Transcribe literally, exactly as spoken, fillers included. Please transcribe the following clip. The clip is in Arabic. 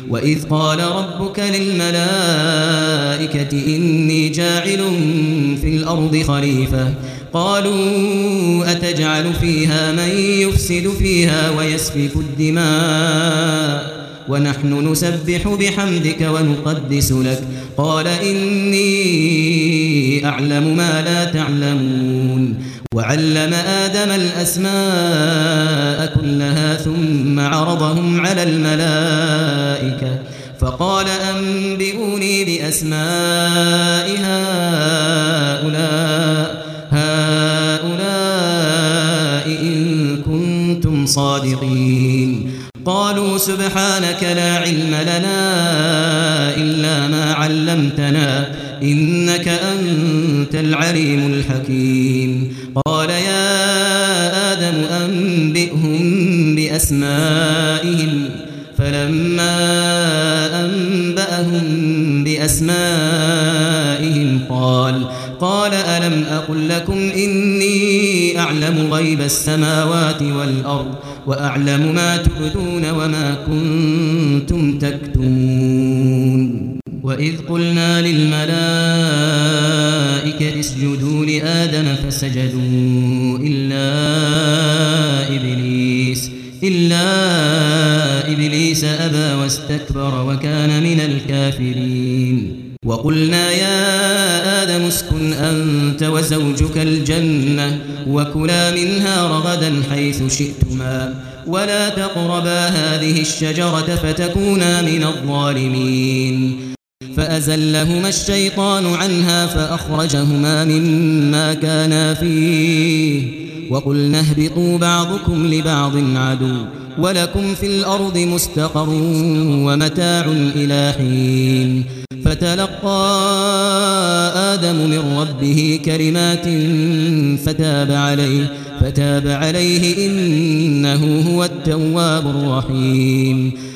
وإذ قال ربك للملائكة إني جاعل في الأرض خليفة قالوا أتجعل فيها من يفسد فيها ويسفك الدماء ونحن نسبح بحمدك ونقدس لك قال إني أعلم ما لا تعلمون وعلم آدم الأسماء كلها ثم عرضهم على الملائكة فقال أنبئوني بأسماء هؤلاء هؤلاء إن كنتم صادقين قالوا سبحانك لا علم لنا إلا ما علمتنا إنك أنت العليم الحكيم قال يا آدم أنبئهم بأسمائهم فلما أنبأهم بأسمائهم قال قال ألم أقل لكم إني أعلم غيب السماوات والأرض وأعلم ما تبدون وما كنتم تكتمون وإذ قلنا للملائكة اسجدوا لآدم فسجدوا إلا إبليس إلا إبليس أبى واستكبر وكان من الكافرين وقلنا يا آدم اسكن أنت وزوجك الجنة وكلا منها رغدا حيث شئتما ولا تقربا هذه الشجرة فتكونا من الظالمين فأزلهما الشيطان عنها فأخرجهما مما كانا فيه وقلنا اهبطوا بعضكم لبعض عدو ولكم في الأرض مستقر ومتاع إلى حين فتلقى آدم من ربه كلمات فتاب عليه فتاب عليه إنه هو التواب الرحيم